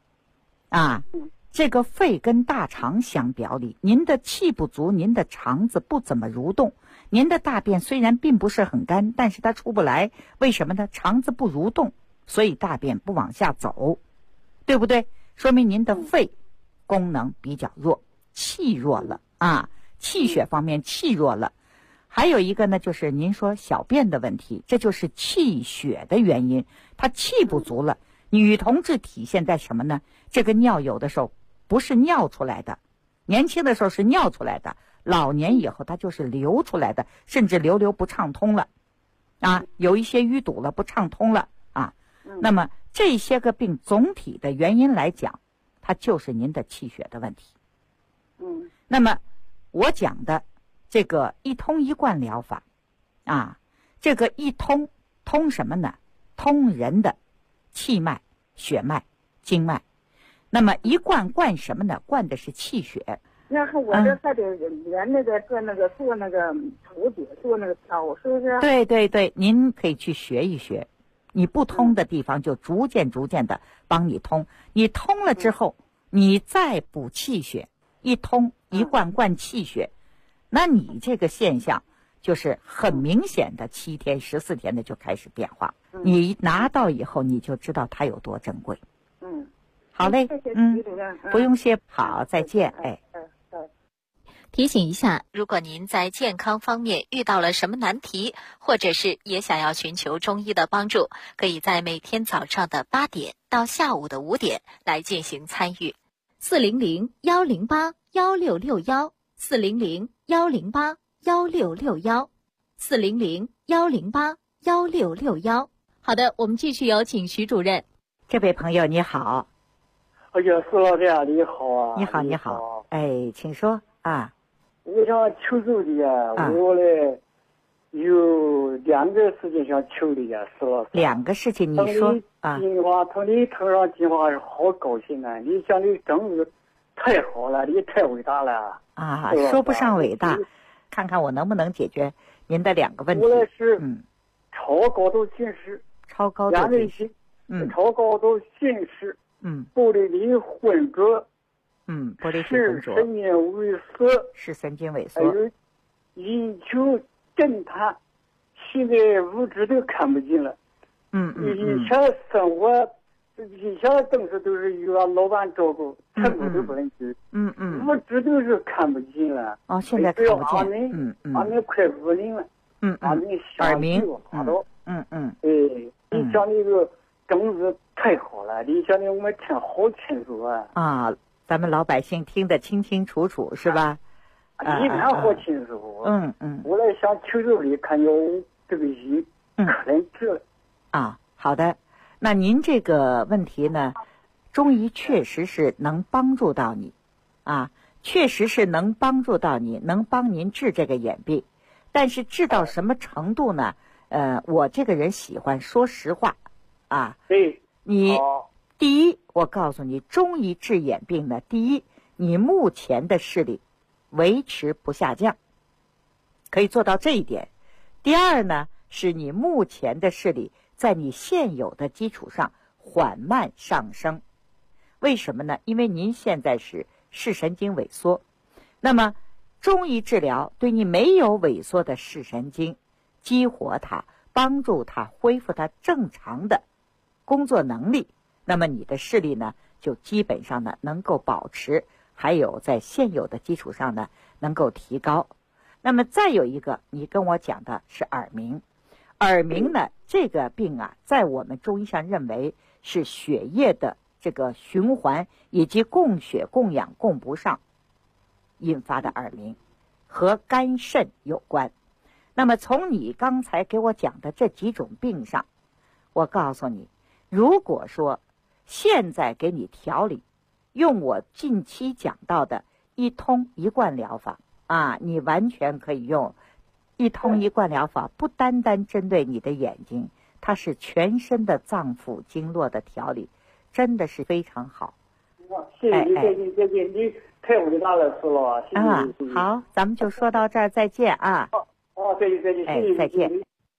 这个肺跟大肠相表里，您的气不足，您的肠子不怎么蠕动，您的大便虽然并不是很干，但是它出不来，为什么呢？肠子不蠕动，所以大便不往下走，对不对？说明您的肺功能比较弱，气弱了气血方面气弱了。还有一个呢，就是您说小便的问题，这就是气血的原因，它气不足了。女同志体现在什么呢？这个尿有的时候不是尿出来的，年轻的时候是尿出来的，老年以后它就是流出来的，甚至流不畅通了有一些淤堵了，不畅通了那么这些个病总体的原因来讲，它就是您的气血的问题。那么我讲的这个一通一贯疗法这个一通什么呢？通人的气脉、血脉、经脉。那么一贯什么呢？贯的是气血。 那我这还得连那个做那个图解，做那个操，是不是？ 对，您可以去学一学。你不通的地方就逐渐的帮你通，你通了之后，你再补气血，一通一贯气血，那你这个现象就是很明显的7天14天的就开始变化。你拿到以后你就知道它有多珍贵。好嘞， 谢谢徐主任。 不用谢，好，再见。 提醒一下，如果您在健康方面遇到了什么难题，或者是也想要寻求中医的帮助，可以在每天早上的8点到下午的5点来进行参与。400-108-1661，400-108-1661，400-108-1661。好的，我们继续有请徐主任。 这位朋友你好。 哎呀，施老师啊，你好啊！ 你好，请说我想求助的我呢有2个事情想求的施老师。 2个事情，你说从你头上电话好高兴啊！你像你中午太好了，你太伟大了啊！说不上伟大，看看我能不能解决您的2个问题。 我来是超高度近视， 超高度近视， 超高度近视，玻璃里混浊， 玻璃体混浊， 视神经萎缩， 视神经萎缩， 还有眼球震颤，现在物质都看不见了。以前生活。以前东西都是由老板照顾，成果都不能去。物质都是看不见了。 哦，现在看不见。 俺们快5年了。俺们耳鸣。 你讲那个政治太好了，你讲的我们听好清楚啊。 啊，咱们老百姓听得清清楚楚，是吧？ 一看好清楚。我来想求助你，看要这个医可能治了。 啊，好的。那您这个问题呢，中医确实是能帮助到你，确实是能帮助到你，能帮您治这个眼病。但是治到什么程度呢？我这个人喜欢说实话，你第一，我告诉你，中医治眼病呢，第一，你目前的视力维持不下降，可以做到这一点。第二呢，是你目前的视力在你现有的基础上缓慢上升。为什么呢？因为您现在是视神经萎缩，那么中医治疗对你没有萎缩的视神经激活它，帮助它恢复它正常的工作能力，那么你的视力呢就基本上呢能够保持，还有在现有的基础上呢能够提高。那么再有一个，你跟我讲的是耳鸣。耳鸣呢，这个病在我们中医上认为是血液的这个循环以及供血供氧供不上引发的耳鸣，和肝肾有关。那么从你刚才给我讲的这几种病上，我告诉你，如果说现在给你调理，用我近期讲到的一通一贯疗法你完全可以用。一通一贯疗法不单单针对你的眼睛，它是全身的脏腑经络的调理，真的是非常好。 谢谢你，你太伟大了，师了，谢谢。 好，咱们就说到这儿，再见啊。 再见， 再见。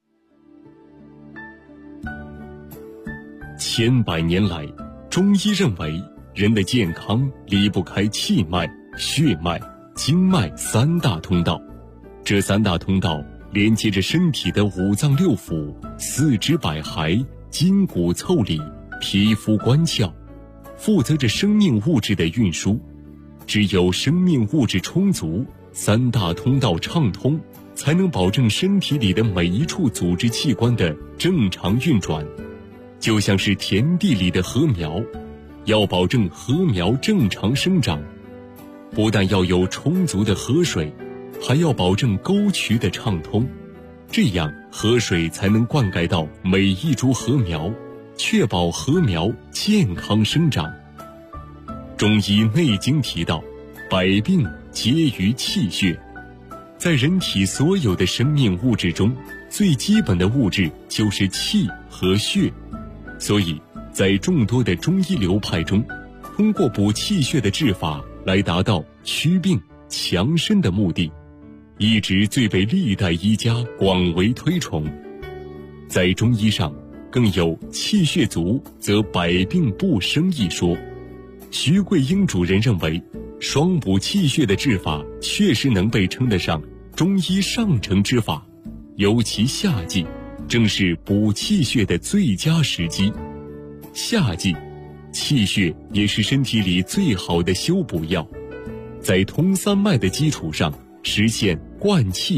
千百年来，中医认为人的健康离不开气脉、血脉、经脉3大通道。这3大通道连接着身体的5脏6腑、四肢百骸、筋骨腠理、皮肤关窍，负责着生命物质的运输。只有生命物质充足，3大通道畅通，才能保证身体里的每一处组织器官的正常运转。就像是田地里的禾苗，要保证禾苗正常生长，不但要有充足的河水，还要保证沟渠的畅通，这样河水才能灌溉到每一株禾苗，确保禾苗健康生长。中医《内经》提到，百病皆于气血。在人体所有的生命物质中，最基本的物质就是气和血。所以在众多的中医流派中，通过补气血的治法来达到祛病强身的目的，一直最被历代医家广为推崇。在中医上更有气血足则百病不生一说。徐桂英主任认为，双补气血的治法确实能被称得上中医上乘之法，尤其夏季正是补气血的最佳时机。夏季气血也是身体里最好的修补药，在通三脉的基础上实现灌气